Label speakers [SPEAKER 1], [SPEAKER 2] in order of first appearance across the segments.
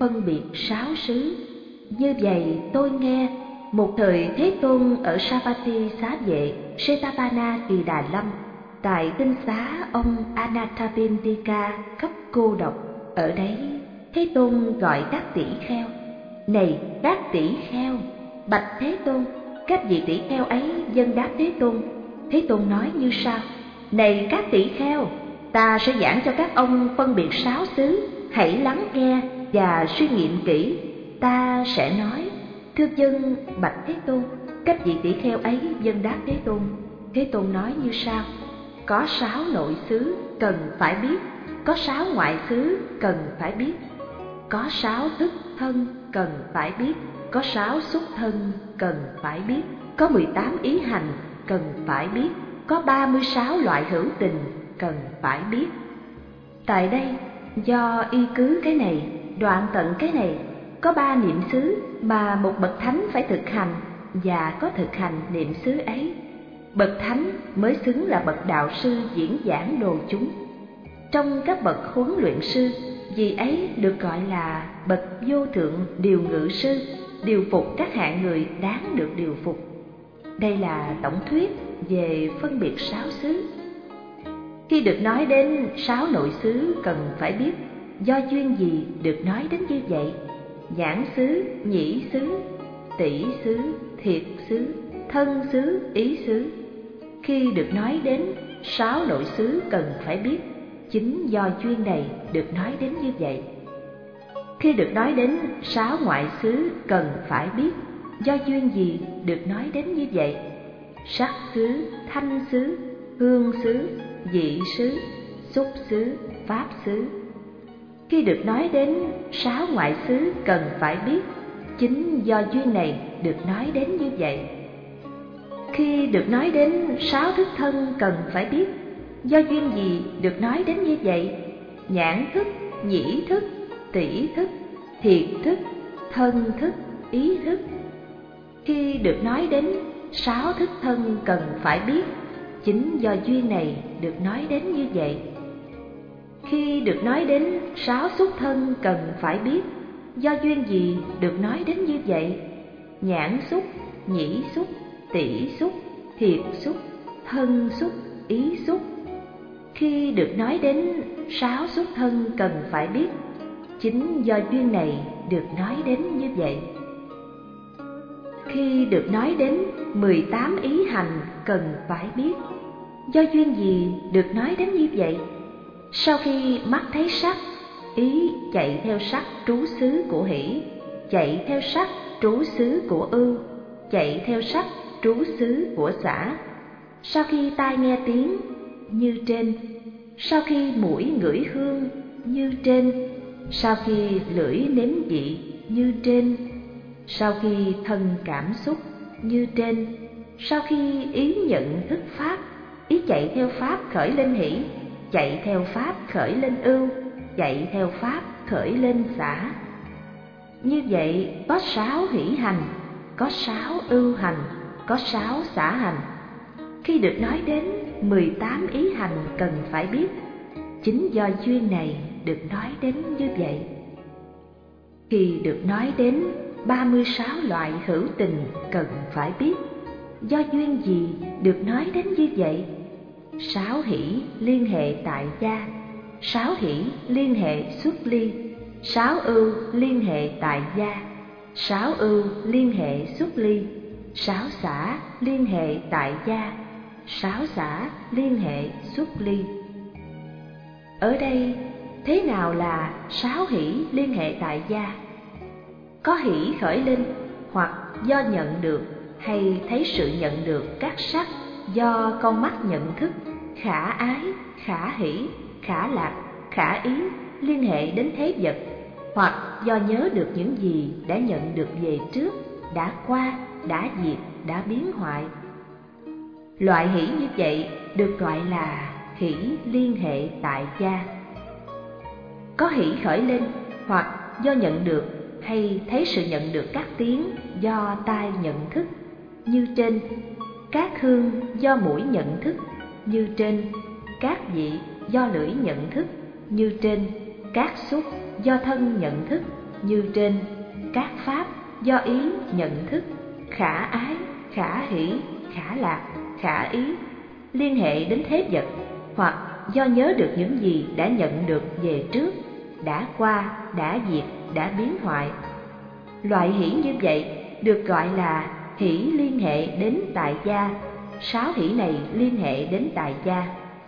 [SPEAKER 1] phân biệt sáu xứ. Như vậy tôi nghe, một thời Thế Tôn ở Savatthi Xá Vệ, Setapana Kỳ Đà Lâm, tại tinh xá ông Anathapindika cấp cô độc. Ở đấy Thế Tôn gọi các tỷ kheo: này các tỷ kheo, bạch Thế Tôn. Các vị tỷ kheo ấy dâng đáp Thế Tôn. Thế Tôn nói như sau: này các tỷ kheo, ta sẽ giảng cho các ông phân biệt sáu xứ, hãy lắng nghe và suy nghiệm kỹ. Ta sẽ nói: thưa dân, bạch Thế Tôn. Các vị tỷ kheo ấy dâng đáp Thế Tôn. Thế Tôn nói như sau: có sáu nội xứ cần phải biết, có sáu ngoại xứ cần phải biết, có sáu thức thân cần phải biết, có sáu xúc thân cần phải biết, có 18 ý hành cần phải biết, có 36 loại hữu tình cần phải biết. Tại đây, do y cứ cái này, đoạn tận cái này, có 3 niệm xứ mà một bậc thánh phải thực hành, và có thực hành niệm xứ ấy, bậc thánh mới xứng là bậc đạo sư diễn giảng đồ chúng. Trong các bậc huấn luyện sư, vì ấy được gọi là bậc vô thượng điều ngự sư, điều phục các hạng người đáng được điều phục. Đây là tổng thuyết về phân biệt sáu xứ. Khi được nói đến sáu nội xứ cần phải biết, do duyên gì được nói đến như vậy? Nhãn xứ, nhĩ xứ, tỷ xứ, thiệt xứ, thân xứ, ý xứ. Khi được nói đến sáu nội xứ cần phải biết, chính do duyên này được nói đến như vậy. Khi được nói đến sáu ngoại xứ cần phải biết, do duyên gì được nói đến như vậy? Sắc xứ, thanh xứ, hương xứ, vị xứ, xúc xứ, pháp xứ. Khi được nói đến sáu ngoại xứ cần phải biết, chính do duyên này được nói đến như vậy. Khi được nói đến sáu thức thân cần phải biết, do duyên gì được nói đến như vậy? Nhãn thức, nhĩ thức, tỷ thức, thiệt thức, thân thức, ý thức. Khi được nói đến sáu thức thân cần phải biết, chính do duyên này được nói đến như vậy. Khi được nói đến sáu xúc thân cần phải biết, do duyên gì được nói đến như vậy? Nhãn xúc, nhĩ xúc, tỷ xúc, thiệt xúc, thân xúc, ý xúc. Khi được nói đến sáu xúc thân cần phải biết, chính do duyên này được nói đến như vậy. Khi được nói đến 18 ý hành cần phải biết, do duyên gì được nói đến như vậy? Sau khi mắt thấy sắc, ý chạy theo sắc trú xứ của hỷ, chạy theo sắc trú xứ của ưu, chạy theo sắc trú xứ của xả. Sau khi tai nghe tiếng, như trên. Sau khi mũi ngửi hương, như trên. Sau khi lưỡi nếm vị, như trên. Sau khi thân cảm xúc, như trên. Sau khi ý nhận thức pháp, ý chạy theo pháp khởi lên hỷ, chạy theo pháp khởi lên ưu, chạy theo pháp khởi lên xả. Như vậy có 6 hỷ hành, có 6 ưu hành, có 6 xả hành. Khi được nói đến 18 ý hành cần phải biết, chính do duyên này được nói đến như vậy. Khi được nói đến 36 loại hữu tình cần phải biết, do duyên gì được nói đến như vậy? 6 hỷ liên hệ tại gia, 6 hỷ liên hệ xuất ly, 6 ưu liên hệ tại gia, 6 ưu liên hệ xuất ly, 6 xả liên hệ tại gia, 6 xả liên hệ xuất ly. Ở đây thế nào là 6 hỷ liên hệ tại gia? Có hỷ khởi lên hoặc do nhận được hay thấy sự nhận được các sắc do con mắt nhận thức, khả ái, khả hỷ, khả lạc, khả ý liên hệ đến thế vật, hoặc do nhớ được những gì đã nhận được về trước, đã qua, đã diệt, đã biến hoại. Loại hỷ như vậy được gọi là hỷ liên hệ tại gia. Có hỷ khởi lên hoặc do nhận được hay thấy sự nhận được các tiếng do tai nhận thức, như trên. Các hương do mũi nhận thức, như trên. Các vị do lưỡi nhận thức, như trên. Các xúc do thân nhận thức, như trên, các pháp do ý nhận thức, khả ái, khả hỷ, khả lạc, khả ý, liên hệ đến thế vật, hoặc do nhớ được những gì đã nhận được về trước, đã qua, đã diệt, đã biến hoại. Loại hỷ như vậy được gọi là hỷ liên hệ đến tại gia. 6 hỷ này liên hệ đến tại gia.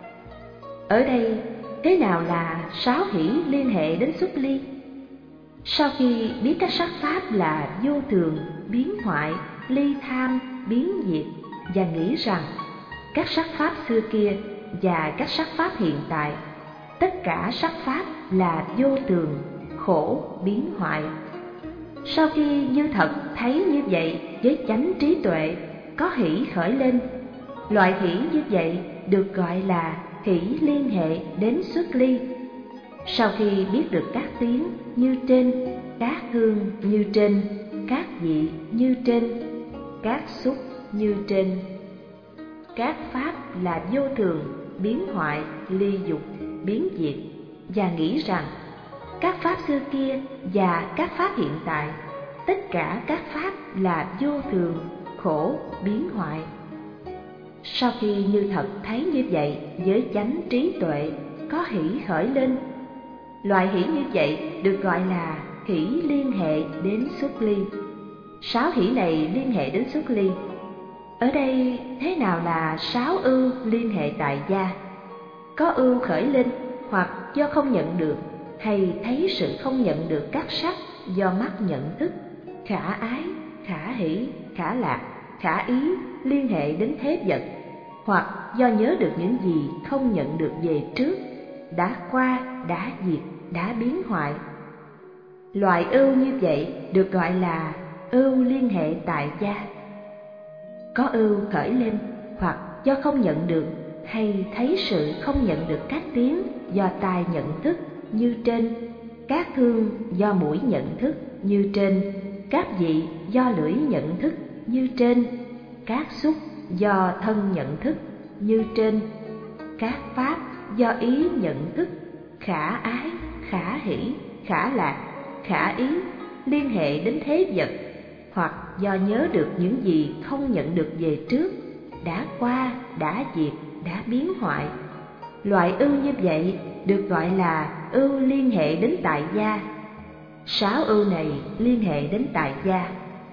[SPEAKER 1] Ở đây, thế nào là 6 hỷ liên hệ đến xuất ly? Sau khi biết các sắc pháp là vô thường, biến hoại, ly tham, biến diệt, và nghĩ rằng các sắc pháp xưa kia và các sắc pháp hiện tại, tất cả sắc pháp là vô thường, khổ, biến hoại. Sau khi như thật thấy như vậy với chánh trí tuệ, có hỷ khởi lên. Loại hỷ như vậy được gọi là hỷ liên hệ đến xuất ly. Sau khi biết được các tiếng như trên, các hương như trên, các vị như trên, các xúc như trên, các pháp là vô thường, biến hoại, ly dục, biến diệt, và nghĩ rằng các pháp xưa kia và các pháp hiện tại, tất cả các pháp là vô thường, khổ, biến hoại. Sau khi như thật thấy như vậy với chánh trí tuệ, có hỷ khởi lên. Loại hỷ như vậy được gọi là hỷ liên hệ đến xuất ly. 6 hỷ này liên hệ đến xuất ly. Ở đây, thế nào là 6 ưu liên hệ tại gia? Có ưu khởi lên hoặc do không nhận được, hay thấy sự không nhận được các sắc do mắt nhận thức, khả ái, khả hỷ, khả lạc, khả ý liên hệ đến thế vật, hoặc do nhớ được những gì không nhận được về trước, đã qua, đã diệt, đã biến hoại. Loại ưu như vậy được gọi là ưu liên hệ tại gia. Có ưu khởi lên hoặc do không nhận được, hay thấy sự không nhận được các tiếng do tai nhận thức như trên, các hương do mũi nhận thức như trên, các vị do lưỡi nhận thức như trên, các xúc do thân nhận thức như trên, các pháp do ý nhận thức, khả ái, khả hỷ, khả lạc, khả ý liên hệ đến thế vật, hoặc do nhớ được những gì không nhận được về trước, đã qua, đã diệt, đã biến hoại. Loại ưu như vậy được gọi là ưu liên hệ đến tại gia. 6 ưu này liên hệ đến tại gia.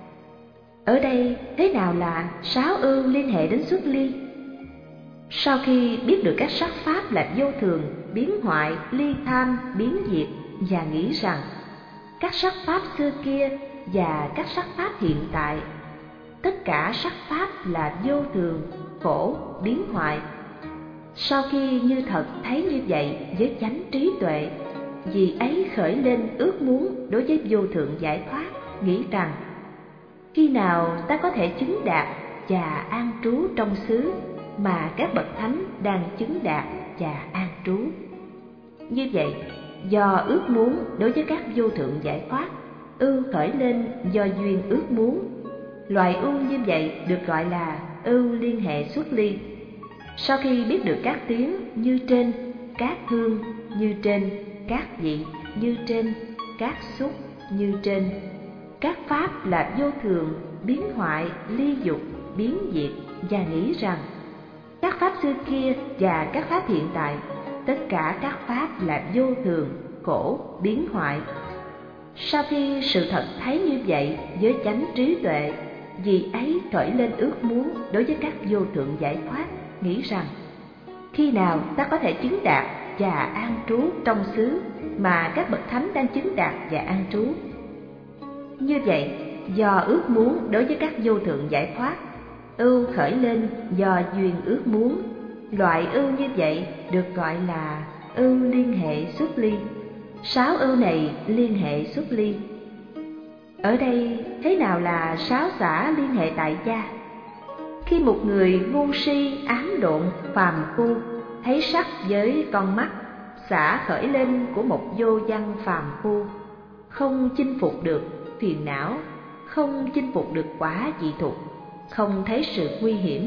[SPEAKER 1] Ở đây, thế nào là 6 ưu liên hệ đến xuất ly? Sau khi biết được các sắc pháp là vô thường, biến hoại, ly tham, biến diệt, và nghĩ rằng các sắc pháp xưa kia và các sắc pháp hiện tại, tất cả sắc pháp là vô thường, khổ, biến hoại. Sau khi như thật thấy như vậy với chánh trí tuệ, vì ấy khởi lên ước muốn đối với vô thượng giải thoát, nghĩ rằng khi nào ta có thể chứng đạt và an trú trong xứ mà các bậc thánh đang chứng đạt và an trú. Như vậy, do ước muốn đối với các vô thượng giải thoát, ưu khởi lên do duyên ước muốn. Loại ưu như vậy được gọi là ưu liên hệ xuất ly. Sau khi biết được các tiếng như trên, các hương như trên, các vị như trên, các xúc như trên, các pháp là vô thường, biến hoại, ly dục, biến diệt, và nghĩ rằng các pháp xưa kia và các pháp hiện tại, tất cả các pháp là vô thường, khổ, biến hoại. Sau khi sự thật thấy như vậy với chánh trí tuệ, vì ấy khởi lên ước muốn đối với các vô thượng giải thoát, nghĩ rằng khi nào ta có thể chứng đạt và an trú trong xứ mà các bậc thánh đang chứng đạt và an trú. Như vậy, do ước muốn đối với các vô thượng giải thoát, ưu khởi lên do duyên ước muốn. Loại ưu như vậy được gọi là ưu liên hệ xuất ly. 6 ưu này liên hệ xuất ly. Ở đây, thế nào là 6 xả liên hệ tại gia? Khi một người ngu si, ám độn, phàm phu thấy sắc với con mắt, xả khởi lên của một vô văn phàm phu, không chinh phục được phiền não, không chinh phục được quả dị thục, không thấy sự nguy hiểm.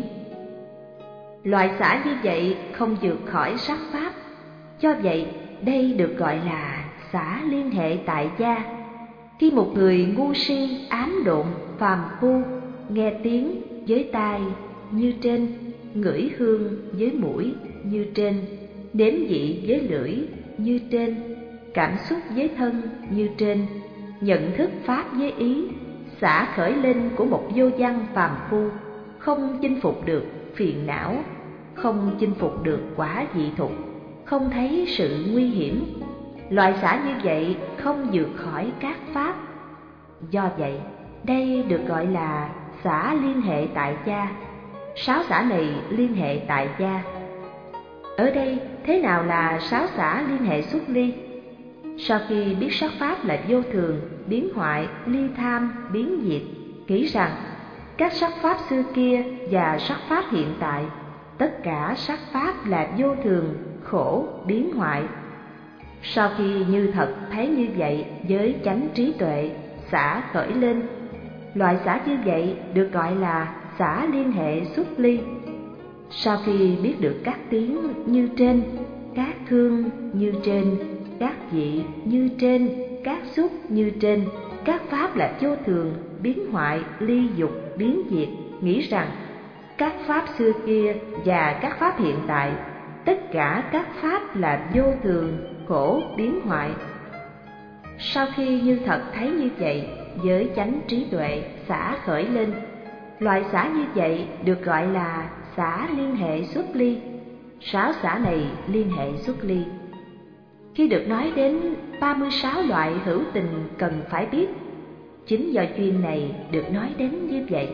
[SPEAKER 1] Loại xả như vậy không vượt khỏi sắc pháp, cho vậy đây được gọi là xả liên hệ tại gia. Khi một người ngu si, ám độn, phàm phu, nghe tiếng với tai như trên, ngửi hương với mũi như trên, nếm vị với lưỡi như trên, cảm xúc với thân như trên, nhận thức pháp với ý, xả khởi lên của một vô văn phàm phu, không chinh phục được phiền não, không chinh phục được quả vị thục, không thấy sự nguy hiểm. Loại xả như vậy không vượt khỏi các pháp. Do vậy, đây được gọi là xả liên hệ tại gia. 6 xả này liên hệ tại gia. Ở đây, thế nào là 6 xả liên hệ xuất ly? Sau khi biết sắc pháp là vô thường, biến hoại, ly tham, biến diệt, nghĩ rằng các sắc pháp xưa kia và sắc pháp hiện tại, tất cả sắc pháp là vô thường, khổ, biến hoại. Sau khi như thật thấy như vậy với chánh trí tuệ, xả khởi lên. Loại xả như vậy được gọi là xả liên hệ xuất ly. Sau khi biết được các tiếng như trên, các hương như trên, các vị như trên, các xúc như trên, các pháp là vô thường, biến hoại, ly dục, biến diệt, nghĩ rằng các pháp xưa kia và các pháp hiện tại, tất cả các pháp là vô thường, khổ, biến hoại. Sau khi như thật thấy như vậy với chánh trí tuệ, xả khởi lên. Loại xả như vậy được gọi là xả liên hệ xuất ly. 6 xả này liên hệ xuất ly. Khi được nói đến 36 loại hữu tình cần phải biết, chính do duyên này được nói đến như vậy.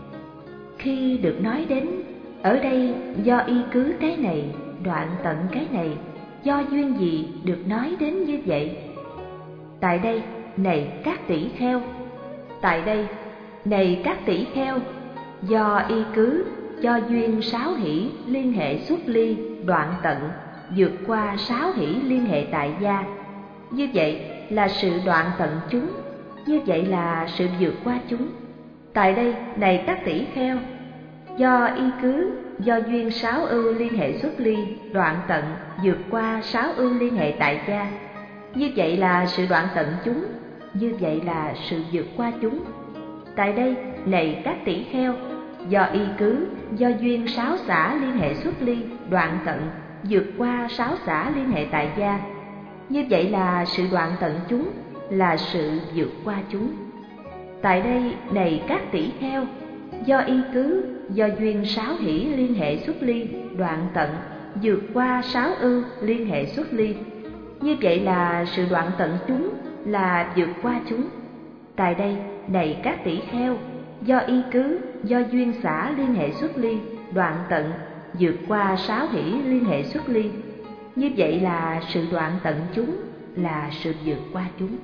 [SPEAKER 1] Khi được nói đến, ở đây do y cứ cái này, đoạn tận cái này, do duyên gì được nói đến như vậy? Tại đây, này các tỷ kheo, tại đây, này các tỷ kheo, do y cứ, do duyên 6 hỷ liên hệ xuất ly, đoạn tận, vượt qua 6 hỷ liên hệ tại gia. Như vậy là sự đoạn tận chúng, như vậy là sự vượt qua chúng. Tại đây, này các tỷ kheo, do y cứ, do duyên 6 ưu liên hệ xuất ly, đoạn tận, vượt qua 6 ưu liên hệ tại gia. Như vậy là sự đoạn tận chúng, như vậy là sự vượt qua chúng. Tại đây, này các tỷ kheo, do y cứ, do duyên 6 xả liên hệ xuất ly, đoạn tận, vượt qua 6 xả liên hệ tại gia. Như vậy là sự đoạn tận chúng, là sự vượt qua chúng. Tại đây, này các tỷ kheo, do y cứ, do duyên 6 hỷ liên hệ xuất ly, đoạn tận, vượt qua 6 ưu liên hệ xuất ly. Như vậy là sự đoạn tận chúng, là vượt qua chúng. Tại đây, này các tỷ kheo, do y cứ, do duyên xả liên hệ xuất ly, đoạn tận, vượt qua 6 hỷ liên hệ xuất ly. Như vậy là sự đoạn tận chúng, là sự vượt qua chúng.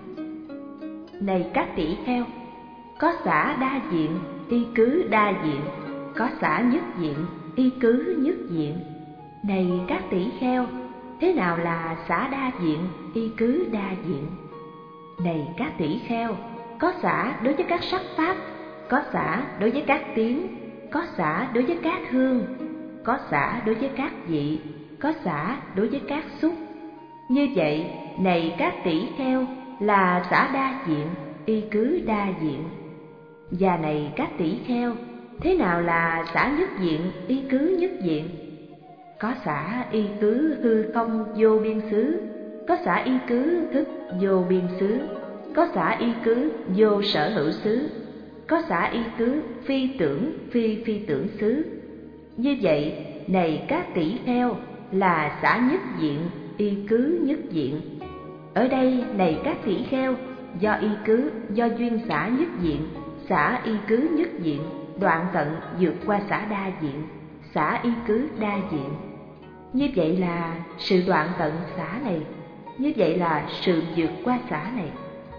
[SPEAKER 1] Này các tỷ kheo, có xả đa diện, y cứ đa diện, có xả nhất diện, y cứ nhất diện. Này các tỷ kheo, thế nào là xả đa diện, y cứ đa diện? Này các tỷ kheo, có xả đối với các sắc pháp, có xả đối với các tiếng, có xả đối với các hương, có xả đối với các vị, có xả đối với các xúc. Như vậy, này các tỷ kheo, là xả đa diện, y cứ đa diện. Và này các tỷ kheo, thế nào là xả nhất diện, y cứ nhất diện? Có xả y cứ hư không vô biên xứ, có xả y cứ thức vô biên xứ, có xả y cứ vô sở hữu xứ, có xả y cứ phi tưởng phi phi tưởng xứ. Như vậy, này các tỷ kheo, là xả nhất diện, y cứ nhất diện. Ở đây, này các tỷ kheo, do y cứ, do duyên xả nhất diện, xả y cứ nhất diện, đoạn tận vượt qua xả đa diện, xả y cứ đa diện. Như vậy là sự đoạn tận xả này, như vậy là sự vượt qua xả này.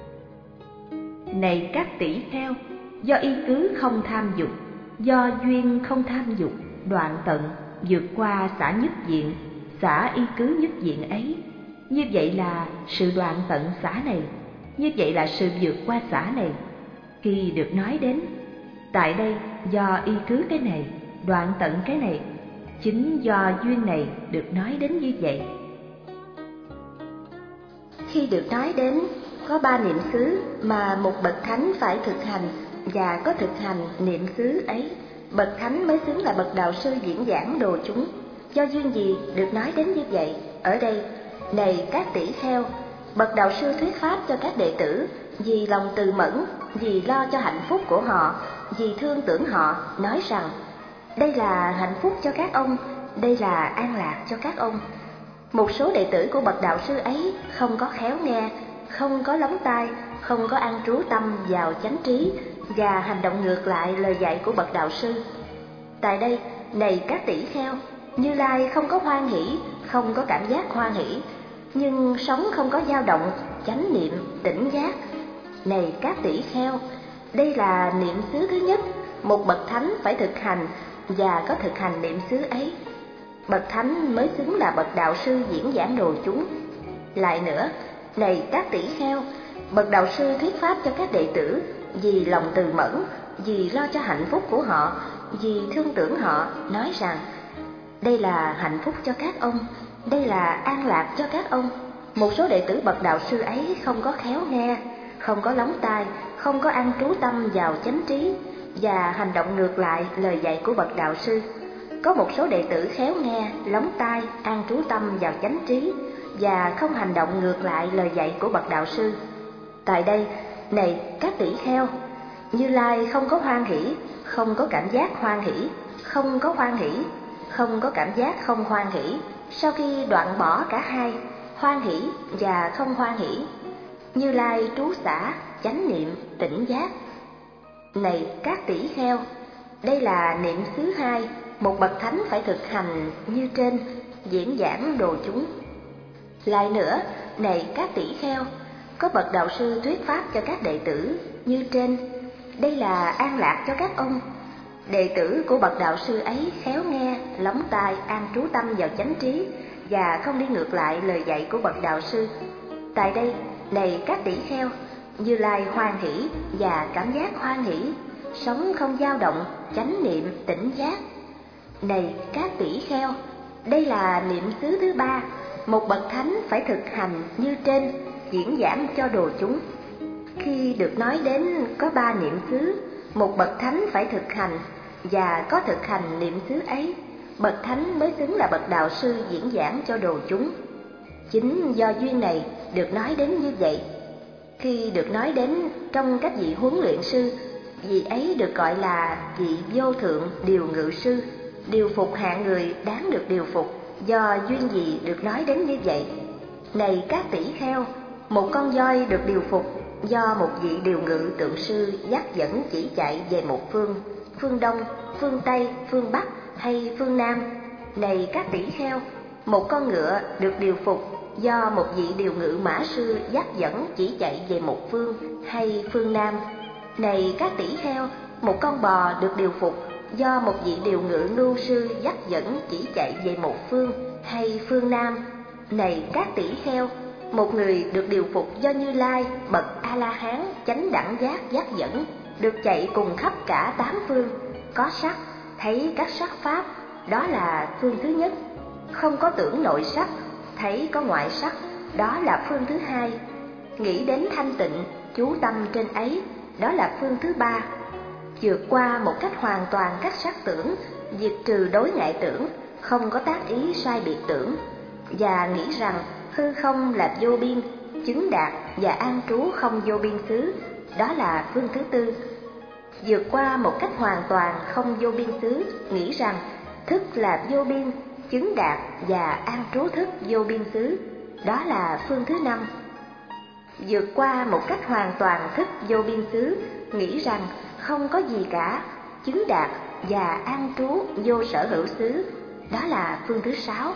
[SPEAKER 1] Này các tỷ kheo, do y cứ không tham dục, do duyên không tham dục, đoạn tận vượt qua xả nhất diện, xả y cứ nhất diện ấy. Như vậy là sự đoạn tận xả này, như vậy là sự vượt qua xả này. Khi được nói đến, tại đây do y cứ cái này, đoạn tận cái này, chính do duyên này được nói đến như vậy. Khi được nói đến, Có 3 niệm xứ mà một bậc thánh phải thực hành, và có thực hành niệm xứ ấy, bậc thánh mới xứng là bậc đạo sư diễn giảng đồ chúng. Do duyên gì được nói đến như vậy? Ở đây, này các tỷ kheo, bậc đạo sư thuyết pháp cho các đệ tử, vì lòng từ mẫn, vì lo cho hạnh phúc của họ, vì thương tưởng họ, nói rằng: đây là hạnh phúc cho các ông, đây là an lạc cho các ông. Một số đệ tử của bậc đạo sư ấy không có khéo nghe, không có lóng tai, không có an trú tâm vào chánh trí, và hành động ngược lại lời dạy của bậc đạo sư. Tại đây, này các tỷ kheo, Như Lai không có hoan hỷ, không có cảm giác hoan hỷ, nhưng sống không có dao động, chánh niệm, tỉnh giác. Này các tỷ kheo, đây là niệm xứ thứ nhất, một bậc thánh phải thực hành, và có thực hành niệm xứ ấy, bậc thánh mới xứng là bậc đạo sư diễn giảng đồ chúng. Lại nữa, này các tỷ kheo, bậc đạo sư thuyết pháp cho các đệ tử, vì lòng từ mẫn, vì lo cho hạnh phúc của họ, vì thương tưởng họ, nói rằng: đây là hạnh phúc cho các ông, đây là an lạc cho các ông. Một số đệ tử bậc đạo sư ấy không có khéo nghe, không có lóng tai, không có an trú tâm vào chánh trí, và hành động ngược lại lời dạy của bậc đạo sư. Có một số đệ tử khéo nghe, lóng tai, an trú tâm vào chánh trí, và không hành động ngược lại lời dạy của bậc đạo sư. Tại đây, này các tỷ kheo, Như Lai không có hoan hỷ, không có cảm giác hoan hỷ, không có hoan hỷ, không có cảm giác không hoan hỷ. Sau khi đoạn bỏ cả hai, hoan hỷ và không hoan hỷ, Như Lai trú xả, chánh niệm, tỉnh giác. Này các tỷ kheo, đây là niệm xứ hai, một bậc thánh phải thực hành như trên, diễn giảng đồ chúng. Lại nữa, này các tỷ kheo, có bậc đạo sư thuyết pháp cho các đệ tử như trên, đây là an lạc cho các ông. Đệ tử của bậc đạo sư ấy khéo nghe, lóng tai, an trú tâm vào chánh trí, và không đi ngược lại lời dạy của bậc đạo sư. Tại đây, này các tỷ kheo, Như Lai hoan hỷ và cảm giác hoan hỷ, sống không dao động, chánh niệm, tỉnh giác. Này các tỷ kheo, đây là niệm xứ thứ ba, một bậc thánh phải thực hành như trên, diễn giảng cho đồ chúng. Khi được nói đến có 3 niệm xứ, một bậc thánh phải thực hành, và có thực hành niệm xứ ấy, bậc thánh mới xứng là bậc đạo sư diễn giảng cho đồ chúng. Chính do duyên này được nói đến như vậy. Khi được nói đến trong các vị huấn luyện sư, vị ấy được gọi là vị vô thượng điều ngự sư, điều phục hạng người đáng được điều phục. Do duyên gì được nói đến như vậy? Này các tỷ kheo, một con voi được điều phục do một vị điều ngự tượng sư dắt dẫn chỉ chạy về một phương, phương Đông, phương Tây, phương Bắc hay phương Nam. Này các tỷ kheo, một con ngựa được điều phục do một vị điều ngự mã sư dắt dẫn chỉ chạy về một phương hay phương Nam. Này các tỷ kheo, một con bò được điều phục do một vị điều ngự nhu sư dắt dẫn chỉ chạy về một phương hay phương Nam. Này các tỷ kheo, một người được điều phục do Như Lai bậc A La Hán chánh đẳng giác dắt dẫn, được chạy cùng khắp cả 8 phương, có sắc, thấy các sắc pháp, đó là phương thứ nhất. Không có tưởng nội sắc, thấy có ngoại sắc, đó là phương thứ hai. Nghĩ đến thanh tịnh, chú tâm trên ấy, đó là phương thứ ba. Vượt qua một cách hoàn toàn các sắc tưởng, diệt trừ đối ngại tưởng, không có tác ý sai biệt tưởng, và nghĩ rằng hư không là vô biên, chứng đạt và an trú không vô biên xứ, đó là phương thứ tư. Vượt qua một cách hoàn toàn không vô biên xứ, nghĩ rằng thức là vô biên, chứng đạt và an trú thức vô biên xứ, đó là phương thứ năm. Vượt qua một cách hoàn toàn thức vô biên xứ, nghĩ rằng không có gì cả, chứng đạt và an trú vô sở hữu xứ, đó là phương thứ sáu.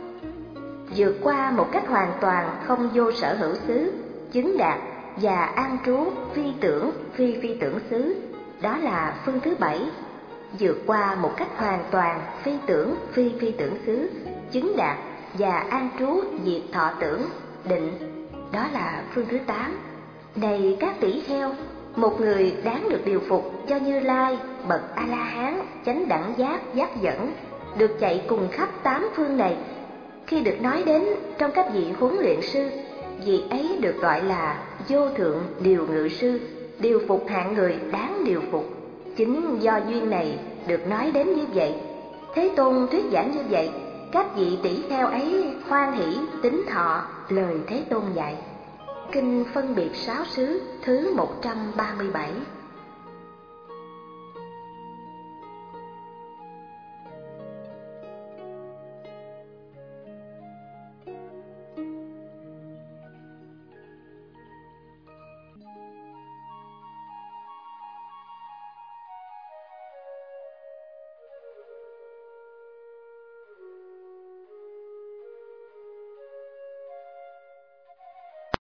[SPEAKER 1] Vượt qua một cách hoàn toàn không vô sở hữu xứ, chứng đạt và an trú phi tưởng phi tưởng xứ, đó là phương thứ bảy. Vượt qua một cách hoàn toàn phi tưởng xứ, chứng đạt và an trú diệt thọ tưởng, định, đó là phương thứ 8. Này các tỷ kheo, một người đáng được điều phục do Như Lai bậc A La Hán chánh đẳng giác dắt dẫn, được chạy cùng khắp 8 phương này. Khi được nói đến trong các vị huấn luyện sư, vị ấy được gọi là vô thượng điều ngự sư, điều phục hạng người đáng điều phục. Chính do duyên này được nói đến như vậy. Thế Tôn thuyết giảng như vậy, các vị tỷ kheo ấy hoan hỷ tín thọ lời Thế Tôn dạy. Kinh Phân biệt Sáu Xứ thứ 137.